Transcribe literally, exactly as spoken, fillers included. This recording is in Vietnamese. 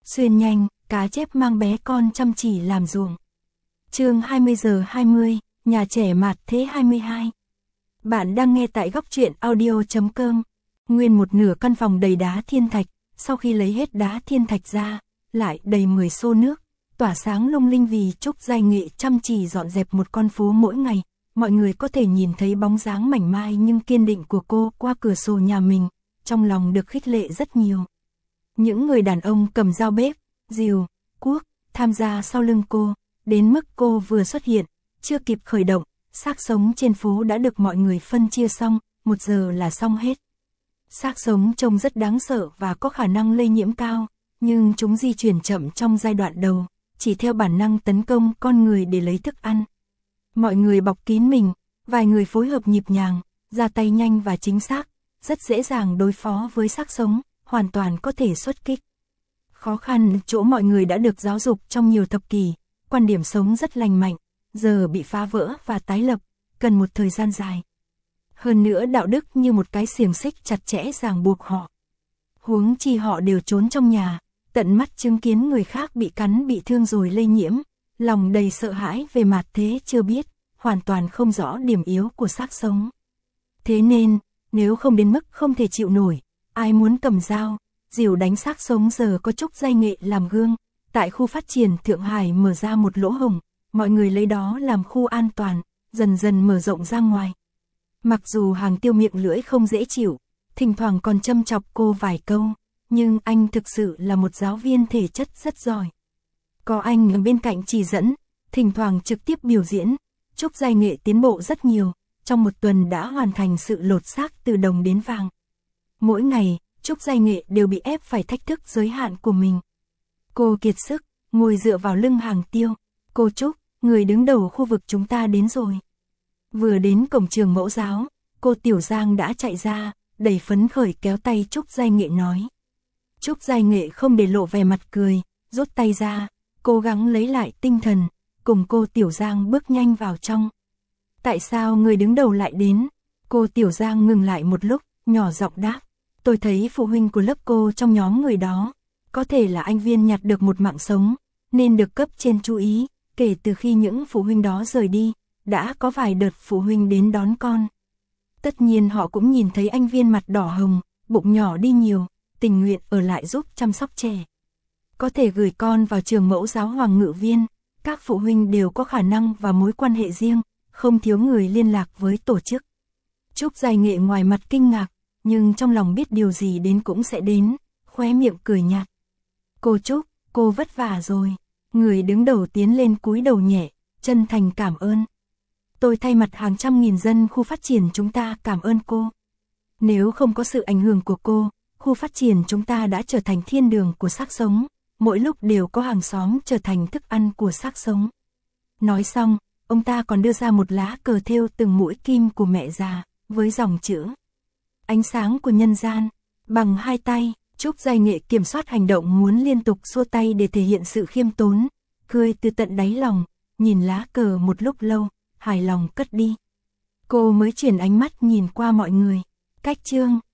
Xuyên nhanh, cá chép mang bé con chăm chỉ làm ruộng. Chương hai mươi giờ hai mươi, nhà trẻ Mạt Thế hai mươi hai. Bạn đang nghe tại góc truyện audio chấm com. Nguyên một nửa căn phòng đầy đá thiên thạch, sau khi lấy hết đá thiên thạch ra, lại đầy mười xô nước, tỏa sáng lung linh vì Trúc Giai Nghệ chăm chỉ dọn dẹp một con phố mỗi ngày. Mọi người có thể nhìn thấy bóng dáng mảnh mai nhưng kiên định của cô qua cửa sổ nhà mình, trong lòng được khích lệ rất nhiều. Những người đàn ông cầm dao bếp, rìu, cuốc, tham gia sau lưng cô, đến mức cô vừa xuất hiện, chưa kịp khởi động, xác sống trên phố đã được mọi người phân chia xong, một giờ là xong hết. Xác sống trông rất đáng sợ và có khả năng lây nhiễm cao, nhưng chúng di chuyển chậm trong giai đoạn đầu, chỉ theo bản năng tấn công con người để lấy thức ăn. Mọi người bọc kín mình, vài người phối hợp nhịp nhàng, ra tay nhanh và chính xác, rất dễ dàng đối phó với xác sống, hoàn toàn có thể xuất kích. Khó khăn chỗ mọi người đã được giáo dục trong nhiều thập kỷ, quan điểm sống rất lành mạnh, giờ bị phá vỡ và tái lập, cần một thời gian dài. Hơn nữa đạo đức như một cái xiềng xích chặt chẽ ràng buộc họ. Huống chi họ đều trốn trong nhà, tận mắt chứng kiến người khác bị cắn bị thương rồi lây nhiễm, lòng đầy sợ hãi về Mạt Thế chưa biết, hoàn toàn không rõ điểm yếu của xác sống. Thế nên, nếu không đến mức không thể chịu nổi, ai muốn cầm dao, rìu đánh xác sống giờ có Trúc Giai Nghệ làm gương, tại khu phát triển Thượng Hải mở ra một lỗ hổng, mọi người lấy đó làm khu an toàn, dần dần mở rộng ra ngoài. Mặc dù Hàng Tiêu miệng lưỡi không dễ chịu, thỉnh thoảng còn châm chọc cô vài câu, nhưng anh thực sự là một giáo viên thể chất rất giỏi. Có anh ở bên cạnh chỉ dẫn, thỉnh thoảng trực tiếp biểu diễn, Trúc Giai Nghệ tiến bộ rất nhiều, trong một tuần đã hoàn thành sự lột xác từ đồng đến vàng. Mỗi ngày, Trúc Giai Nghệ đều bị ép phải thách thức giới hạn của mình. Cô kiệt sức, ngồi dựa vào lưng Hàng Tiêu. Cô Trúc, người đứng đầu khu vực chúng ta đến rồi. Vừa đến cổng trường mẫu giáo, cô Tiểu Giang đã chạy ra, đầy phấn khởi kéo tay Trúc Giai Nghệ nói. Trúc Giai Nghệ không để lộ vẻ mặt cười, rút tay ra, cố gắng lấy lại tinh thần, cùng cô Tiểu Giang bước nhanh vào trong. Tại sao người đứng đầu lại đến? Cô Tiểu Giang ngừng lại một lúc, nhỏ giọng đáp. Tôi thấy phụ huynh của lớp cô trong nhóm người đó, có thể là anh Viên nhặt được một mạng sống, nên được cấp trên chú ý, kể từ khi những phụ huynh đó rời đi, đã có vài đợt phụ huynh đến đón con. Tất nhiên họ cũng nhìn thấy anh Viên mặt đỏ hồng, bụng nhỏ đi nhiều, tình nguyện ở lại giúp chăm sóc trẻ. Có thể gửi con vào trường mẫu giáo Hoàng Ngự Viên, các phụ huynh đều có khả năng và mối quan hệ riêng, không thiếu người liên lạc với tổ chức. Trúc Giai Nghệ ngoài mặt kinh ngạc, nhưng trong lòng biết điều gì đến cũng sẽ đến, khóe miệng cười nhạt. Cô Trúc, cô vất vả rồi. Người đứng đầu tiến lên cúi đầu nhẹ, chân thành cảm ơn. Tôi thay mặt hàng trăm nghìn dân khu phát triển chúng ta cảm ơn cô. Nếu không có sự ảnh hưởng của cô, khu phát triển chúng ta đã trở thành thiên đường của xác sống, mỗi lúc đều có hàng xóm trở thành thức ăn của xác sống. Nói xong, ông ta còn đưa ra một lá cờ thêu từng mũi kim của mẹ già, với dòng chữ ánh sáng của nhân gian. Bằng hai tay, Trúc Giai Nghệ kiểm soát hành động muốn liên tục xua tay để thể hiện sự khiêm tốn, cười từ tận đáy lòng, nhìn lá cờ một lúc lâu, hài lòng cất đi. Cô mới chuyển ánh mắt nhìn qua mọi người. Cách chương